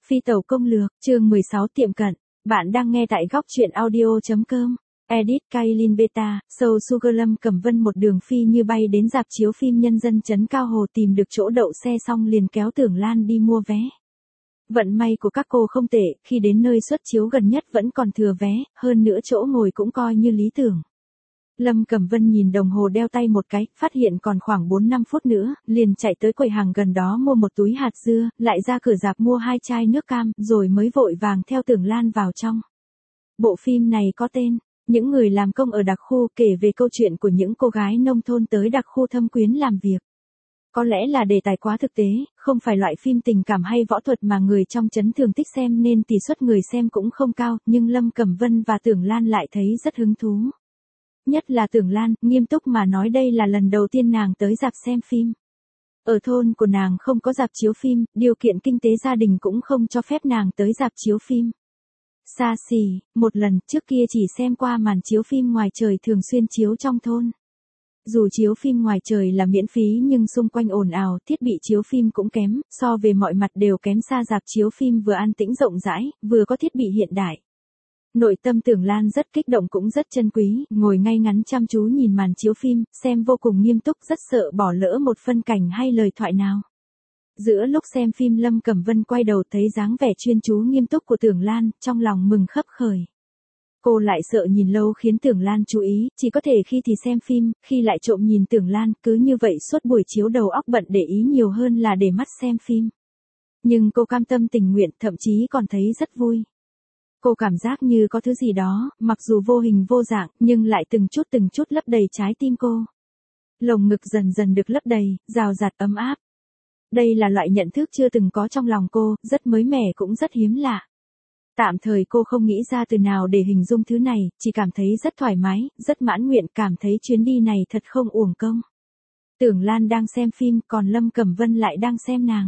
Phi tàu công lược, chương 16 tiệm cận. Bạn đang nghe tại góc truyện audio.com. Edit Kailin Beta, Soul Sugar Lâm Cẩm Vân một đường phi như bay đến rạp chiếu phim Nhân dân trấn Cao Hồ tìm được chỗ đậu xe xong liền kéo Tưởng Lan đi mua vé. Vận may của các cô không tệ, khi đến nơi xuất chiếu gần nhất vẫn còn thừa vé, hơn nữa chỗ ngồi cũng coi như lý tưởng. Lâm Cẩm Vân nhìn đồng hồ đeo tay một cái, phát hiện còn khoảng 4-5 phút nữa, liền chạy tới quầy hàng gần đó mua một túi hạt dưa, lại ra cửa rạp mua 2 chai nước cam, rồi mới vội vàng theo Tưởng Lan vào trong. Bộ phim này có tên, Những người làm công ở đặc khu, kể về câu chuyện của những cô gái nông thôn tới đặc khu Thâm Quyến làm việc. Có lẽ là đề tài quá thực tế, không phải loại phim tình cảm hay võ thuật mà người trong trấn thường thích xem nên tỷ suất người xem cũng không cao, nhưng Lâm Cẩm Vân và Tưởng Lan lại thấy rất hứng thú. Nhất là Tưởng Lan, nghiêm túc mà nói đây là lần đầu tiên nàng tới rạp xem phim. Ở thôn của nàng không có rạp chiếu phim, điều kiện kinh tế gia đình cũng không cho phép nàng tới rạp chiếu phim. Xa xỉ, một lần trước kia chỉ xem qua màn chiếu phim ngoài trời thường xuyên chiếu trong thôn. Dù chiếu phim ngoài trời là miễn phí nhưng xung quanh ồn ào, thiết bị chiếu phim cũng kém, so về mọi mặt đều kém xa rạp chiếu phim vừa an tĩnh rộng rãi, vừa có thiết bị hiện đại. Nội tâm Tưởng Lan rất kích động cũng rất chân quý, ngồi ngay ngắn chăm chú nhìn màn chiếu phim, xem vô cùng nghiêm túc rất sợ bỏ lỡ một phân cảnh hay lời thoại nào. Giữa lúc xem phim Lâm Cẩm Vân quay đầu thấy dáng vẻ chuyên chú nghiêm túc của Tưởng Lan, trong lòng mừng khấp khởi. Cô lại sợ nhìn lâu khiến Tưởng Lan chú ý, chỉ có thể khi thì xem phim, khi lại trộm nhìn Tưởng Lan, cứ như vậy suốt buổi chiếu đầu óc bận để ý nhiều hơn là để mắt xem phim. Nhưng cô cam tâm tình nguyện, thậm chí còn thấy rất vui. Cô cảm giác như có thứ gì đó, mặc dù vô hình vô dạng, nhưng lại từng chút lấp đầy trái tim cô. Lồng ngực dần dần được lấp đầy, rào rạt ấm áp. Đây là loại nhận thức chưa từng có trong lòng cô, rất mới mẻ cũng rất hiếm lạ. Tạm thời cô không nghĩ ra từ nào để hình dung thứ này, chỉ cảm thấy rất thoải mái, rất mãn nguyện, cảm thấy chuyến đi này thật không uổng công. Tưởng Lan đang xem phim, còn Lâm Cẩm Vân lại đang xem nàng.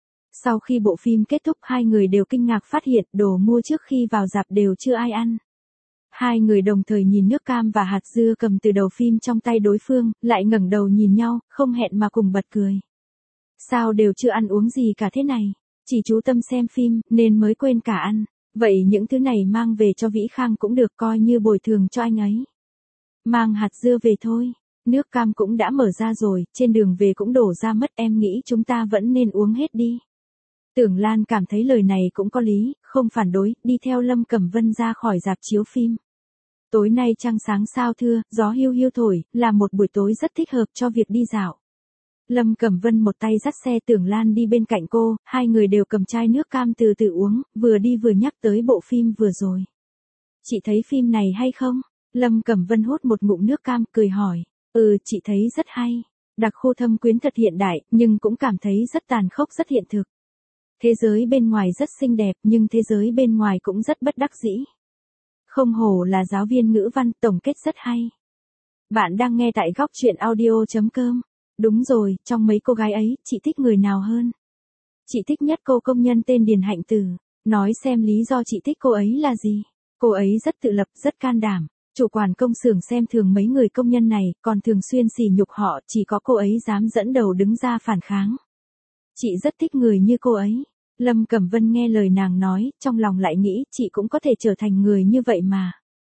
Sau khi bộ phim kết thúc hai người đều kinh ngạc phát hiện đồ mua trước khi vào rạp đều chưa ai ăn. Hai người đồng thời nhìn nước cam và hạt dưa cầm từ đầu phim trong tay đối phương, lại ngẩng đầu nhìn nhau, không hẹn mà cùng bật cười. Sao đều chưa ăn uống gì cả thế này, chỉ chú tâm xem phim nên mới quên cả ăn. Vậy những thứ này mang về cho Vĩ Khang cũng được coi như bồi thường cho anh ấy. Mang hạt dưa về thôi, nước cam cũng đã mở ra rồi, trên đường về cũng đổ ra mất, em nghĩ chúng ta vẫn nên uống hết đi. Tưởng Lan cảm thấy lời này cũng có lý, không phản đối, đi theo Lâm Cẩm Vân ra khỏi rạp chiếu phim. Tối nay trăng sáng sao thưa, gió hiu hiu thổi, là một buổi tối rất thích hợp cho việc đi dạo. Lâm Cẩm Vân một tay dắt xe Tưởng Lan đi bên cạnh cô, hai người đều cầm chai nước cam từ từ uống, vừa đi vừa nhắc tới bộ phim vừa rồi. Chị thấy phim này hay không? Lâm Cẩm Vân hút một ngụm nước cam, cười hỏi. Chị thấy rất hay. Đặc khu Thâm Quyến thật hiện đại, nhưng cũng cảm thấy rất tàn khốc rất hiện thực. Thế giới bên ngoài rất xinh đẹp, nhưng thế giới bên ngoài cũng rất bất đắc dĩ. Không hổ là giáo viên ngữ văn, tổng kết rất hay. Bạn đang nghe tại góc truyện audio.com. Đúng rồi, trong mấy cô gái ấy, chị thích người nào hơn? Chị thích nhất cô công nhân tên Điền Hạnh Tử. Nói xem lý do chị thích cô ấy là gì? Cô ấy rất tự lập, rất can đảm. Chủ quản công xưởng xem thường mấy người công nhân này, còn thường xuyên sỉ nhục họ, chỉ có cô ấy dám dẫn đầu đứng ra phản kháng. Chị rất thích người như cô ấy. Lâm Cẩm Vân nghe lời nàng nói, trong lòng lại nghĩ chị cũng có thể trở thành người như vậy mà.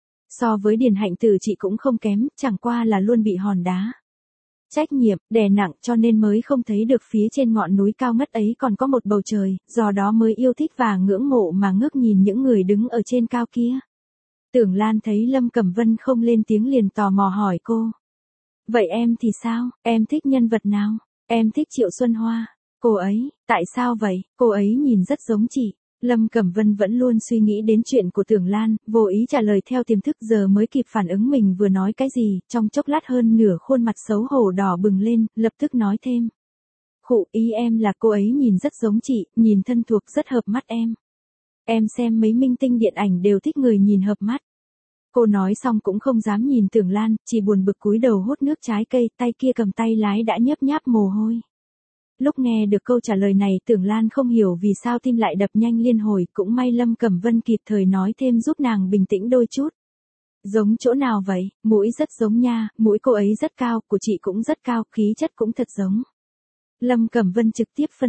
So với Điền Hạnh Tử chị cũng không kém, chẳng qua là luôn bị hòn đá. Trách nhiệm, đè nặng cho nên mới không thấy được phía trên ngọn núi cao ngất ấy còn có một bầu trời, do đó mới yêu thích và ngưỡng mộ mà ngước nhìn những người đứng ở trên cao kia. Tưởng Lan thấy Lâm Cẩm Vân không lên tiếng liền tò mò hỏi cô. Vậy em thì sao, em thích nhân vật nào? Em thích Triệu Xuân Hoa. Cô ấy, tại sao vậy? Cô ấy nhìn rất giống chị. Lâm Cẩm Vân vẫn luôn suy nghĩ đến chuyện của Tưởng Lan, vô ý trả lời theo tiềm thức giờ mới kịp phản ứng mình vừa nói cái gì, trong chốc lát hơn nửa khuôn mặt xấu hổ đỏ bừng lên, lập tức nói thêm. Khụ, ý em là cô ấy nhìn rất giống chị, nhìn thân thuộc rất hợp mắt em. Em xem mấy minh tinh điện ảnh đều thích người nhìn hợp mắt. Cô nói xong cũng không dám nhìn Tưởng Lan, chỉ buồn bực cúi đầu hút nước trái cây, tay kia cầm tay lái đã nhấp nháp mồ hôi. Lúc nghe được câu trả lời này Tưởng Lan không hiểu vì sao tim lại đập nhanh liên hồi, cũng may Lâm Cẩm Vân kịp thời nói thêm giúp nàng bình tĩnh đôi chút. Giống chỗ nào vậy? Mũi rất giống nha, mũi cô ấy rất cao, của chị cũng rất cao, khí chất cũng thật giống. Lâm Cẩm Vân trực tiếp phân tích,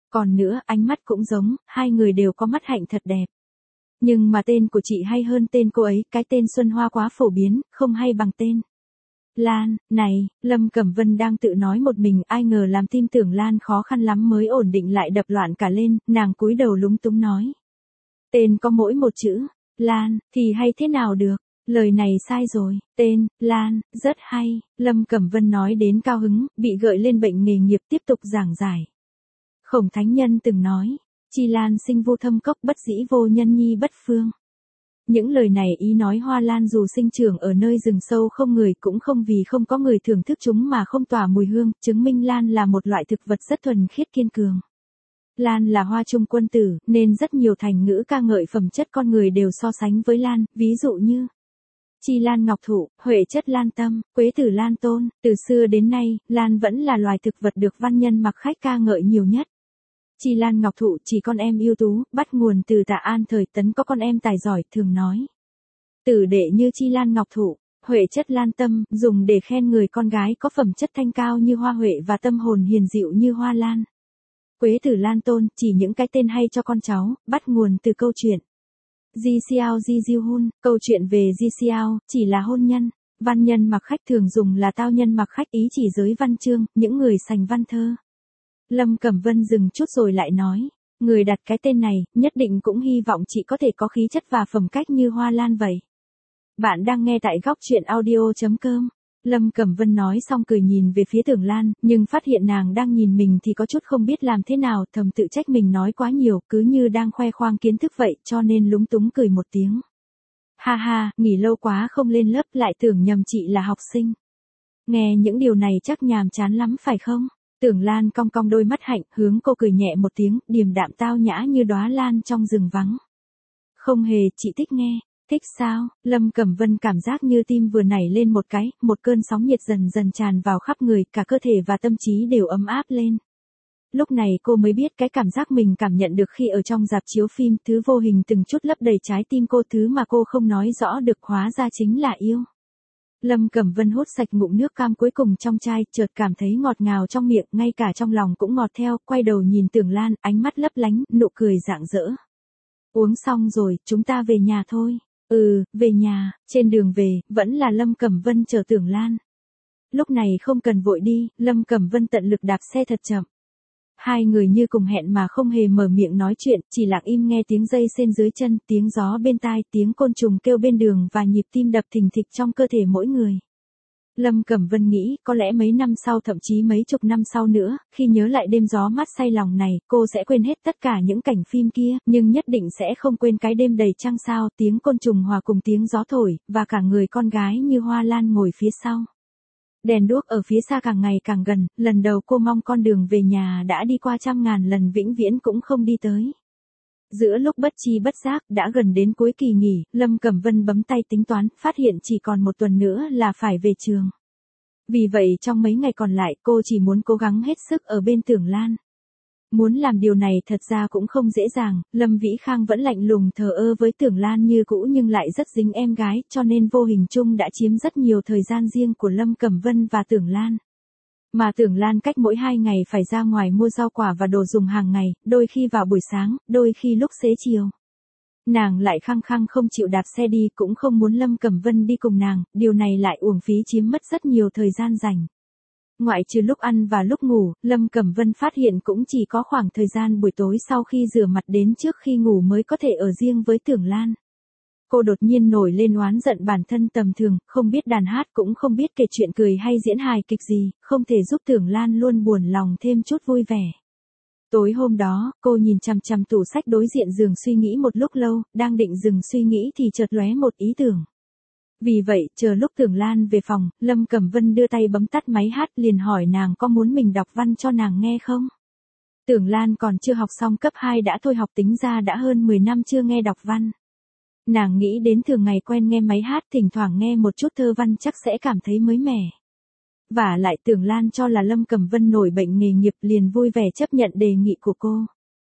Còn nữa, ánh mắt cũng giống, hai người đều có mắt hạnh thật đẹp. Nhưng mà tên của chị hay hơn tên cô ấy, cái tên Xuân Hoa quá phổ biến, không hay bằng tên Lan. Này, Lâm Cẩm Vân đang tự nói một mình, ai ngờ làm tim Tưởng Lan khó khăn lắm mới ổn định lại đập loạn cả lên, nàng cúi đầu lúng túng nói. Tên có mỗi một chữ, Lan, thì hay thế nào được? Lời này sai rồi, tên, Lan, rất hay, Lâm Cẩm Vân nói đến cao hứng, bị gợi lên bệnh nghề nghiệp tiếp tục giảng giải. Khổng Thánh Nhân từng nói, chi lan sinh vô thâm cốc bất dĩ vô nhân nhi bất phương. Những lời này ý nói hoa lan dù sinh trưởng ở nơi rừng sâu không người cũng không vì không có người thưởng thức chúng mà không tỏa mùi hương, chứng minh lan là một loại thực vật rất thuần khiết kiên cường. Lan là hoa trung quân tử, nên rất nhiều thành ngữ ca ngợi phẩm chất con người đều so sánh với lan, ví dụ như chi lan ngọc thụ, huệ chất lan tâm, quế tử lan tôn, từ xưa đến nay, lan vẫn là loài thực vật được văn nhân mặc khách ca ngợi nhiều nhất. Chi lan ngọc thụ chỉ con em ưu tú, bắt nguồn từ Tạ An thời Tấn có con em tài giỏi thường nói. Tử đệ như chi lan ngọc thụ, huệ chất lan tâm, dùng để khen người con gái có phẩm chất thanh cao như hoa huệ và tâm hồn hiền dịu như hoa lan. Quế tử lan tôn, chỉ những cái tên hay cho con cháu, bắt nguồn từ câu chuyện. Di Xiao Di Diêu Hun, câu chuyện về Di Xiao, chỉ là hôn nhân. Văn nhân mặc khách thường dùng là tao nhân mặc khách ý chỉ giới văn chương, những người sành văn thơ. Lâm Cẩm Vân dừng chút rồi lại nói, người đặt cái tên này, nhất định cũng hy vọng chị có thể có khí chất và phẩm cách như hoa lan vậy. Bạn đang nghe tại góc truyện audio.com. Lâm Cẩm Vân nói xong cười nhìn về phía Tưởng Lan, nhưng phát hiện nàng đang nhìn mình thì có chút không biết làm thế nào, thầm tự trách mình nói quá nhiều, cứ như đang khoe khoang kiến thức vậy, cho nên lúng túng cười một tiếng. Ha ha, nghỉ lâu quá không lên lớp lại tưởng nhầm chị là học sinh. Nghe những điều này chắc nhàm chán lắm phải không? Tưởng Lan cong cong đôi mắt hạnh, hướng cô cười nhẹ một tiếng, điềm đạm tao nhã như đóa lan trong rừng vắng. Không hề, chị thích nghe. Thích sao? Lâm Cẩm Vân cảm giác như tim vừa nảy lên một cái, một cơn sóng nhiệt dần dần tràn vào khắp người, cả cơ thể và tâm trí đều ấm áp lên. Lúc này cô mới biết cái cảm giác mình cảm nhận được khi ở trong rạp chiếu phim, thứ vô hình từng chút lấp đầy trái tim cô, thứ mà cô không nói rõ được hóa ra chính là yêu. Lâm Cẩm Vân hút sạch ngụm nước cam cuối cùng trong chai, chợt cảm thấy ngọt ngào trong miệng, ngay cả trong lòng cũng ngọt theo, quay đầu nhìn Tưởng Lan, ánh mắt lấp lánh, nụ cười rạng rỡ. Uống xong rồi, chúng ta về nhà thôi. Về nhà, trên đường về, vẫn là Lâm Cẩm Vân chờ Tưởng Lan. Lúc này không cần vội đi, Lâm Cẩm Vân tận lực đạp xe thật chậm. Hai người như cùng hẹn mà không hề mở miệng nói chuyện, chỉ lặng im nghe tiếng dây sên dưới chân, tiếng gió bên tai, tiếng côn trùng kêu bên đường và nhịp tim đập thình thịch trong cơ thể mỗi người. Lâm Cẩm Vân nghĩ, có lẽ mấy năm sau thậm chí mấy chục năm sau nữa, khi nhớ lại đêm gió mát say lòng này, cô sẽ quên hết tất cả những cảnh phim kia, nhưng nhất định sẽ không quên cái đêm đầy trăng sao, tiếng côn trùng hòa cùng tiếng gió thổi, và cả người con gái như hoa lan ngồi phía sau. Đèn đuốc ở phía xa càng ngày càng gần, lần đầu cô mong con đường về nhà đã đi qua trăm ngàn lần vĩnh viễn cũng không đi tới. Giữa lúc bất chi bất giác, đã gần đến cuối kỳ nghỉ, Lâm Cẩm Vân bấm tay tính toán, phát hiện chỉ còn một tuần nữa là phải về trường. Vì vậy trong mấy ngày còn lại cô chỉ muốn cố gắng hết sức ở bên Tưởng Lan. Muốn làm điều này thật ra cũng không dễ dàng, Lâm Vĩ Khang vẫn lạnh lùng thờ ơ với Tưởng Lan như cũ nhưng lại rất dính em gái, cho nên vô hình chung đã chiếm rất nhiều thời gian riêng của Lâm Cẩm Vân và Tưởng Lan. Mà Tưởng Lan cách mỗi 2 ngày phải ra ngoài mua rau quả và đồ dùng hàng ngày, đôi khi vào buổi sáng, đôi khi lúc xế chiều. Nàng lại khăng khăng không chịu đạp xe đi, cũng không muốn Lâm Cẩm Vân đi cùng nàng, điều này lại uổng phí chiếm mất rất nhiều thời gian rảnh. Ngoại trừ lúc ăn và lúc ngủ, Lâm Cẩm Vân phát hiện cũng chỉ có khoảng thời gian buổi tối sau khi rửa mặt đến trước khi ngủ mới có thể ở riêng với Tưởng Lan. Cô đột nhiên nổi lên oán giận bản thân tầm thường, không biết đàn hát cũng không biết kể chuyện cười hay diễn hài kịch gì, không thể giúp Tưởng Lan luôn buồn lòng thêm chút vui vẻ. Tối hôm đó, cô nhìn chằm chằm tủ sách đối diện giường suy nghĩ một lúc lâu, đang định dừng suy nghĩ thì chợt lóe một ý tưởng. Vì vậy, chờ lúc Tưởng Lan về phòng, Lâm Cẩm Vân đưa tay bấm tắt máy hát liền hỏi nàng có muốn mình đọc văn cho nàng nghe không? Tưởng Lan còn chưa học xong cấp 2 đã thôi học, tính ra đã hơn 10 năm chưa nghe đọc văn. Nàng nghĩ đến thường ngày quen nghe máy hát, thỉnh thoảng nghe một chút thơ văn chắc sẽ cảm thấy mới mẻ. Và lại Tưởng Lan cho là Lâm Cẩm Vân nổi bệnh nghề nghiệp liền vui vẻ chấp nhận đề nghị của cô.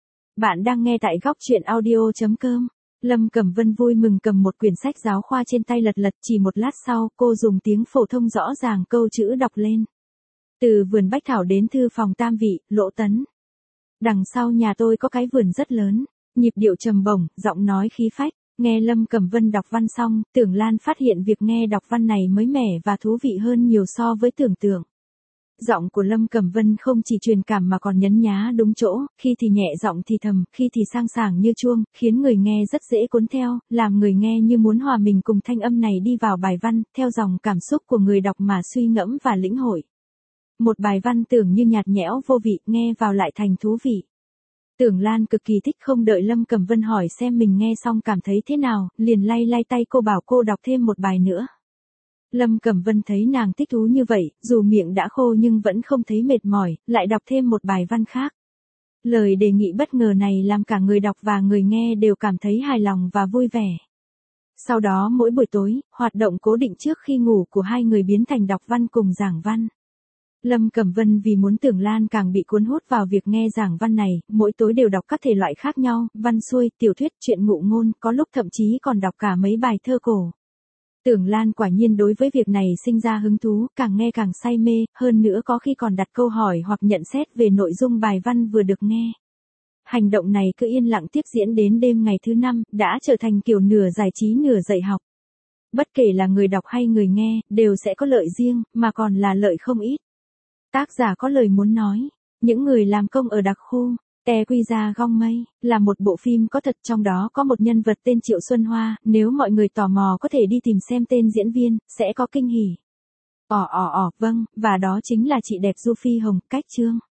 Bạn đang nghe tại góc truyện audio.com. Lâm Cẩm Vân vui mừng cầm một quyển sách giáo khoa trên tay lật lật, chỉ một lát sau cô dùng tiếng phổ thông rõ ràng câu chữ đọc lên. Từ vườn bách thảo đến thư phòng tam vị, Lỗ Tấn. Đằng sau nhà tôi có cái vườn rất lớn. Nhịp điệu trầm bổng, giọng nói khí phách. Nghe Lâm Cẩm Vân đọc văn xong, Tưởng Lan phát hiện việc nghe đọc văn này mới mẻ và thú vị hơn nhiều so với tưởng tượng. Giọng của Lâm Cẩm Vân không chỉ truyền cảm mà còn nhấn nhá đúng chỗ, khi thì nhẹ giọng thì thầm, khi thì sang sảng như chuông, khiến người nghe rất dễ cuốn theo, làm người nghe như muốn hòa mình cùng thanh âm này đi vào bài văn, theo dòng cảm xúc của người đọc mà suy ngẫm và lĩnh hội. Một bài văn tưởng như nhạt nhẽo vô vị, nghe vào lại thành thú vị. Tưởng Lan cực kỳ thích, không đợi Lâm Cẩm Vân hỏi xem mình nghe xong cảm thấy thế nào, liền lay lay tay cô bảo cô đọc thêm một bài nữa. Lâm Cẩm Vân thấy nàng thích thú như vậy, dù miệng đã khô nhưng vẫn không thấy mệt mỏi, lại đọc thêm một bài văn khác. Lời đề nghị bất ngờ này làm cả người đọc và người nghe đều cảm thấy hài lòng và vui vẻ. Sau đó mỗi buổi tối, hoạt động cố định trước khi ngủ của hai người biến thành đọc văn cùng giảng văn. Lâm Cẩm Vân vì muốn Tưởng Lan càng bị cuốn hút vào việc nghe giảng văn này, mỗi tối đều đọc các thể loại khác nhau, văn xuôi, tiểu thuyết, truyện ngụ ngôn, có lúc thậm chí còn đọc cả mấy bài thơ cổ. Tưởng Lan quả nhiên đối với việc này sinh ra hứng thú, càng nghe càng say mê, hơn nữa có khi còn đặt câu hỏi hoặc nhận xét về nội dung bài văn vừa được nghe. Hành động này cứ yên lặng tiếp diễn đến đêm ngày thứ 5, đã trở thành kiểu nửa giải trí nửa dạy học. Bất kể là người đọc hay người nghe, đều sẽ có lợi riêng, mà còn là lợi không ít. Tác giả có lời muốn nói, những người làm công ở đặc khu, Te Quy Ra Gong Mây, là một bộ phim có thật, trong đó có một nhân vật tên Triệu Xuân Hoa, nếu mọi người tò mò có thể đi tìm xem tên diễn viên, sẽ có kinh hỉ. Vâng, và đó chính là chị đẹp Du Phi Hồng, cách chương.